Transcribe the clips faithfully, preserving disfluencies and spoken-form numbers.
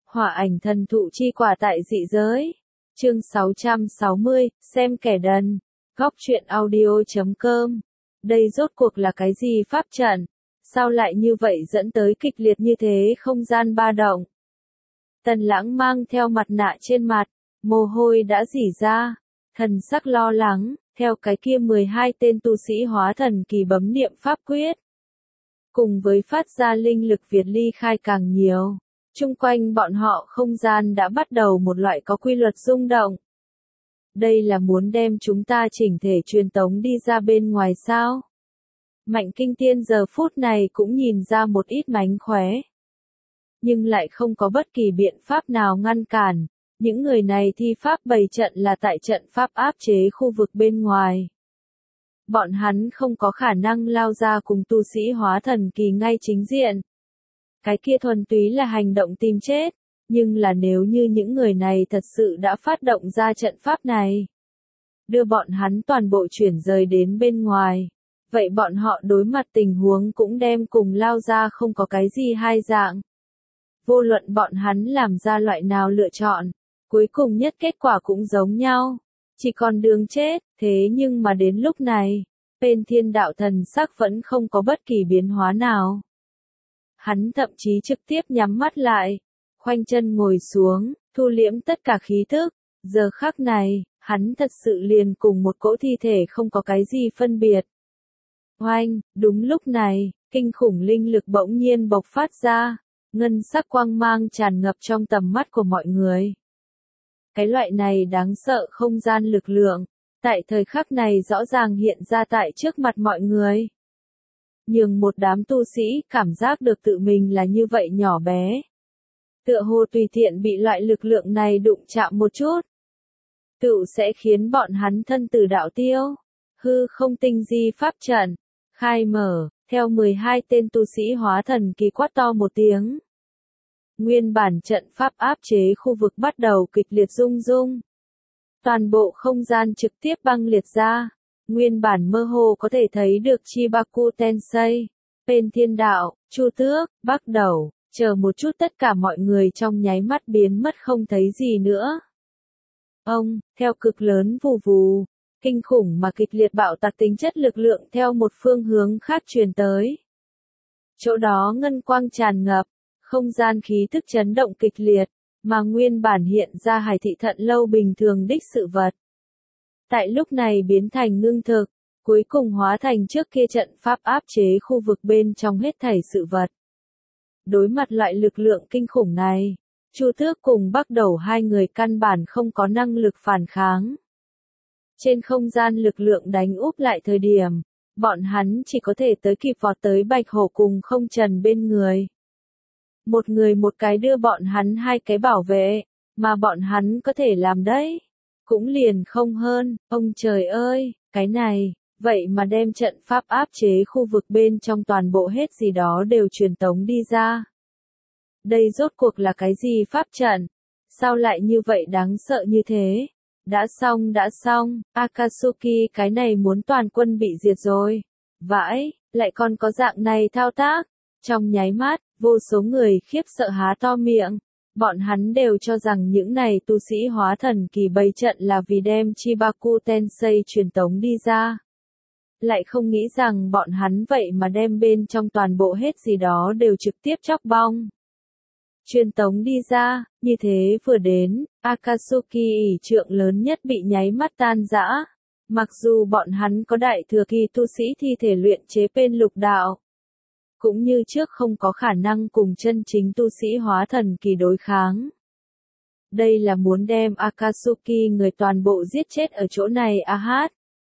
Hỏa ảnh thần thụ chi quả tại dị giới. Chương sáu trăm sáu mươi, xem kẻ đần. Góc truyện audio chấm com. Đây rốt cuộc là cái gì pháp trận? Sao lại như vậy dẫn tới kịch liệt như thế không gian ba động? Tần Lãng mang theo mặt nạ trên mặt, mồ hôi đã rỉ ra, thần sắc lo lắng, theo cái kia mười hai tên tu sĩ hóa thần kỳ bấm niệm pháp quyết. Cùng với phát ra linh lực Việt ly khai càng nhiều, chung quanh bọn họ không gian đã bắt đầu một loại có quy luật rung động. Đây là muốn đem chúng ta chỉnh thể truyền tống đi ra bên ngoài sao? Mạnh Kinh Tiên giờ phút này cũng nhìn ra một ít mánh khóe. Nhưng lại không có bất kỳ biện pháp nào ngăn cản, những người này thi pháp bày trận là tại trận pháp áp chế khu vực bên ngoài. Bọn hắn không có khả năng lao ra cùng tu sĩ hóa thần kỳ ngay chính diện. Cái kia thuần túy là hành động tìm chết, nhưng là nếu như những người này thật sự đã phát động ra trận pháp này, đưa bọn hắn toàn bộ chuyển rời đến bên ngoài, vậy bọn họ đối mặt tình huống cũng đem cùng lao ra không có cái gì hai dạng. Vô luận bọn hắn làm ra loại nào lựa chọn, cuối cùng nhất kết quả cũng giống nhau, chỉ còn đường chết. Thế nhưng mà đến lúc này, bên thiên đạo thần sắc vẫn không có bất kỳ biến hóa nào. Hắn thậm chí trực tiếp nhắm mắt lại, khoanh chân ngồi xuống, thu liễm tất cả khí thức. Giờ khắc này, hắn thật sự liền cùng một cỗ thi thể không có cái gì phân biệt. Oanh, đúng lúc này, kinh khủng linh lực bỗng nhiên bộc phát ra, ngân sắc quang mang tràn ngập trong tầm mắt của mọi người. Cái loại này đáng sợ không gian lực lượng, tại thời khắc này rõ ràng hiện ra tại trước mặt mọi người. Nhưng một đám tu sĩ cảm giác được tự mình là như vậy nhỏ bé. Tựa hồ tùy tiện bị loại lực lượng này đụng chạm một chút, tựu sẽ khiến bọn hắn thân tử đạo tiêu. Hư không tinh di pháp trận, khai mở, theo mười hai tên tu sĩ hóa thần kỳ quát to một tiếng. Nguyên bản trận pháp áp chế khu vực bắt đầu kịch liệt rung rung. Toàn bộ không gian trực tiếp băng liệt ra. Nguyên bản mơ hồ có thể thấy được Chibaku Tensei, bên thiên đạo, Chu Tước, Bắc Đầu, chờ một chút tất cả mọi người trong nháy mắt biến mất không thấy gì nữa. Ông, theo cực lớn vù vù, kinh khủng mà kịch liệt bạo tạc tính chất lực lượng theo một phương hướng khác truyền tới. Chỗ đó ngân quang tràn ngập, không gian khí tức chấn động kịch liệt, mà nguyên bản hiện ra Hải Thị Thận Lâu bình thường đích sự vật. Tại lúc này biến thành ngưng thực, cuối cùng hóa thành trước kia trận pháp áp chế khu vực bên trong hết thảy sự vật. Đối mặt loại lực lượng kinh khủng này, Chu Tước cùng Bắc Đầu hai người căn bản không có năng lực phản kháng. Trên không gian lực lượng đánh úp lại thời điểm, bọn hắn chỉ có thể tới kịp vọt tới Bạch Hổ cùng Không Trần bên người. Một người một cái đưa bọn hắn hai cái bảo vệ, mà bọn hắn có thể làm đấy. Cũng liền không hơn, ông trời ơi, cái này, vậy mà đem trận pháp áp chế khu vực bên trong toàn bộ hết gì đó đều truyền tống đi ra. Đây rốt cuộc là cái gì pháp trận? Sao lại như vậy đáng sợ như thế? Đã xong đã xong, Akatsuki cái này muốn toàn quân bị diệt rồi. Vãi, lại còn có dạng này thao tác. Trong nháy mắt, vô số người khiếp sợ há to miệng. Bọn hắn đều cho rằng những này tu sĩ hóa thần kỳ bày trận là vì đem Chibaku Tensei truyền tống đi ra. Lại không nghĩ rằng bọn hắn vậy mà đem bên trong toàn bộ hết gì đó đều trực tiếp chóc bong. Truyền tống đi ra, như thế vừa đến, Akatsuki ỷ trượng lớn nhất bị nháy mắt tan rã. Mặc dù bọn hắn có đại thừa kỳ tu sĩ thi thể luyện chế bên lục đạo, cũng như trước không có khả năng cùng chân chính tu sĩ hóa thần kỳ đối kháng. Đây là muốn đem Akatsuki người toàn bộ giết chết ở chỗ này à hát.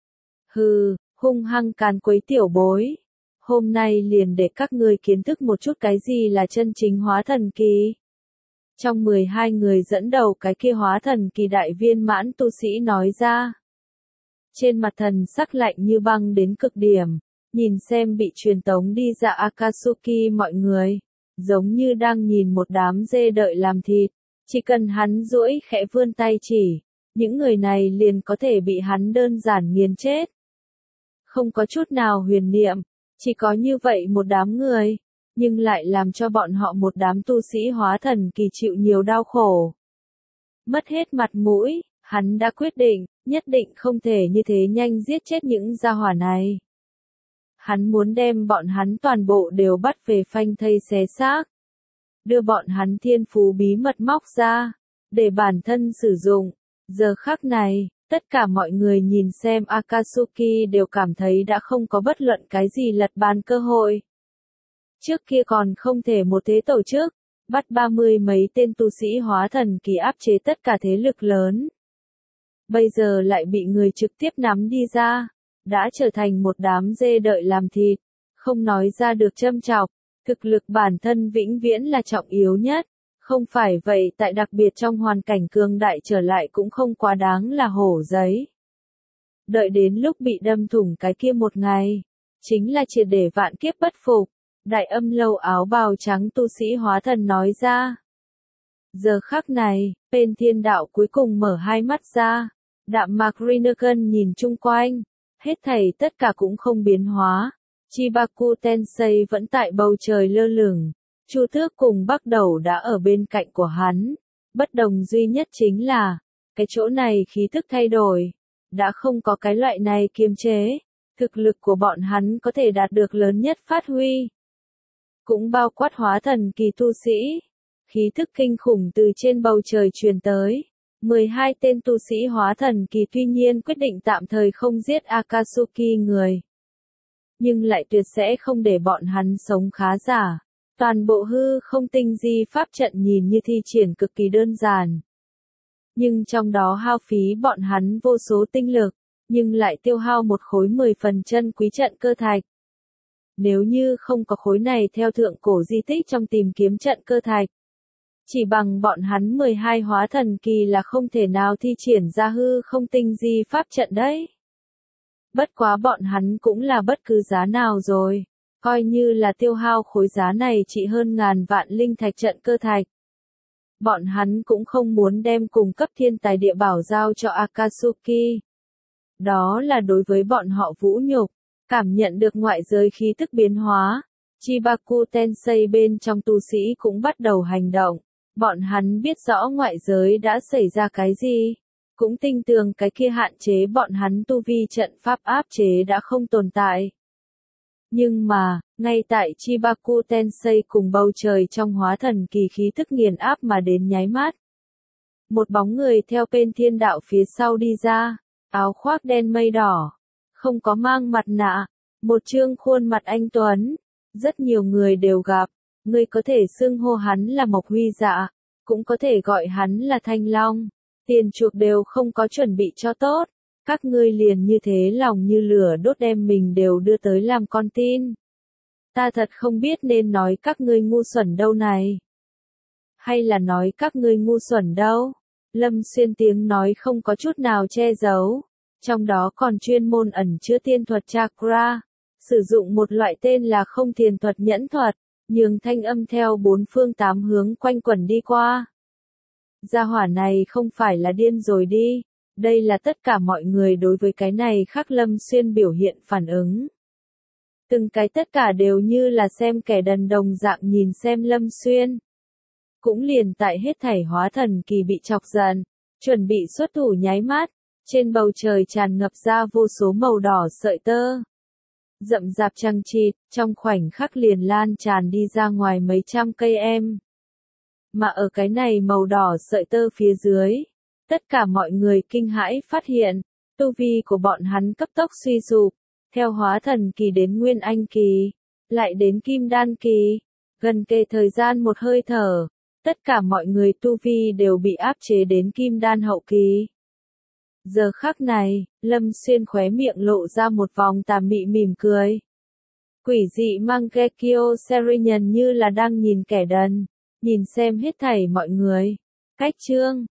Hừ, hung hăng càn quấy tiểu bối. Hôm nay liền để các ngươi kiến thức một chút cái gì là chân chính hóa thần kỳ. Trong mười hai người dẫn đầu cái kia hóa thần kỳ đại viên mãn tu sĩ nói ra. Trên mặt thần sắc lạnh như băng đến cực điểm. Nhìn xem bị truyền tống đi ra Akatsuki mọi người, giống như đang nhìn một đám dê đợi làm thịt, chỉ cần hắn duỗi khẽ vươn tay chỉ, những người này liền có thể bị hắn đơn giản nghiền chết. Không có chút nào huyền niệm, chỉ có như vậy một đám người, nhưng lại làm cho bọn họ một đám tu sĩ hóa thần kỳ chịu nhiều đau khổ. Mất hết mặt mũi, hắn đã quyết định, nhất định không thể như thế nhanh giết chết những gia hỏa này. Hắn muốn đem bọn hắn toàn bộ đều bắt về phanh thây xé xác. Đưa bọn hắn thiên phú bí mật móc ra, để bản thân sử dụng. Giờ khắc này, tất cả mọi người nhìn xem Akatsuki đều cảm thấy đã không có bất luận cái gì lật bàn cơ hội. Trước kia còn không thể một thế tổ chức, bắt ba mươi mấy tên tu sĩ hóa thần kỳ áp chế tất cả thế lực lớn. Bây giờ lại bị người trực tiếp nắm đi ra, đã trở thành một đám dê đợi làm thịt, không nói ra được châm chọc, thực lực bản thân vĩnh viễn là trọng yếu nhất, không phải vậy tại đặc biệt trong hoàn cảnh cường đại trở lại cũng không quá đáng là hổ giấy. Đợi đến lúc bị đâm thủng cái kia một ngày, chính là triệt để vạn kiếp bất phục, đại âm lâu áo bào trắng tu sĩ hóa thần nói ra. Giờ khắc này, bên thiên đạo cuối cùng mở hai mắt ra, đạm mạc Rinnegan nhìn chung quanh, hết thảy tất cả cũng không biến hóa, Chibaku Tensei vẫn tại bầu trời lơ lửng, Chu Tước cùng Bắc Đầu đã ở bên cạnh của hắn, bất đồng duy nhất chính là, cái chỗ này khí thức thay đổi, đã không có cái loại này kiềm chế, thực lực của bọn hắn có thể đạt được lớn nhất phát huy. Cũng bao quát hóa thần kỳ tu sĩ, khí thức kinh khủng từ trên bầu trời truyền tới. mười hai tên tu sĩ hóa thần kỳ tuy nhiên quyết định tạm thời không giết Akatsuki người. Nhưng lại tuyệt sẽ không để bọn hắn sống khá giả. Toàn bộ hư không tinh di pháp trận nhìn như thi triển cực kỳ đơn giản. Nhưng trong đó hao phí bọn hắn vô số tinh lực, nhưng lại tiêu hao một khối mười phần chân quý trận cơ thạch. Nếu như không có khối này theo thượng cổ di tích trong tìm kiếm trận cơ thạch, chỉ bằng bọn hắn mười hai hóa thần kỳ là không thể nào thi triển ra hư không tinh di pháp trận đấy. Bất quá bọn hắn cũng là bất cứ giá nào rồi, coi như là tiêu hao khối giá này chỉ hơn ngàn vạn linh thạch trận cơ thạch. Bọn hắn cũng không muốn đem cùng cấp thiên tài địa bảo giao cho Akatsuki. Đó là đối với bọn họ vũ nhục, cảm nhận được ngoại giới khí tức biến hóa. Chibaku Tensei bên trong tu sĩ cũng bắt đầu hành động. Bọn hắn biết rõ ngoại giới đã xảy ra cái gì, cũng tin tưởng cái kia hạn chế bọn hắn tu vi trận pháp áp chế đã không tồn tại. Nhưng mà, ngay tại Chibaku Tensei cùng bầu trời trong hóa thần kỳ khí thức nghiền áp mà đến nháy mắt. Một bóng người theo bên thiên đạo phía sau đi ra, áo khoác đen mây đỏ, không có mang mặt nạ, một trương khuôn mặt anh tuấn, rất nhiều người đều gặp. Ngươi có thể xưng hô hắn là Mộc Huy Dạ, cũng có thể gọi hắn là Thanh Long, tiền chuộc đều không có chuẩn bị cho tốt, các ngươi liền như thế lòng như lửa đốt đem mình đều đưa tới làm con tin. Ta thật không biết nên nói các ngươi ngu xuẩn đâu này. Hay là nói các ngươi ngu xuẩn đâu. Lâm Xuyên tiếng nói không có chút nào che giấu, trong đó còn chuyên môn ẩn chứa tiên thuật chakra, sử dụng một loại tên là không thiền thuật nhẫn thuật. Nhường thanh âm theo bốn phương tám hướng quanh quẩn đi qua. Gia hỏa này không phải là điên rồi đi, đây là tất cả mọi người đối với cái này khác Lâm Xuyên biểu hiện phản ứng. Từng cái tất cả đều như là xem kẻ đần đồng dạng nhìn xem Lâm Xuyên. Cũng liền tại hết thảy hóa thần kỳ bị chọc giận, chuẩn bị xuất thủ nháy mắt, trên bầu trời tràn ngập ra vô số màu đỏ sợi tơ. Rậm rạp chằng chịt, trong khoảnh khắc liền lan tràn đi ra ngoài mấy trăm cây em. Mà ở cái này màu đỏ sợi tơ phía dưới, tất cả mọi người kinh hãi phát hiện, tu vi của bọn hắn cấp tốc suy sụp, theo hóa thần kỳ đến nguyên anh kỳ, lại đến kim đan kỳ, gần kề thời gian một hơi thở, tất cả mọi người tu vi đều bị áp chế đến kim đan hậu kỳ. Giờ khắc này, Lâm Xuyên khóe miệng lộ ra một vòng tà mị mỉm cười. Quỷ dị Mangekyo Serenian như là đang nhìn kẻ đần, nhìn xem hết thảy mọi người. Cách chương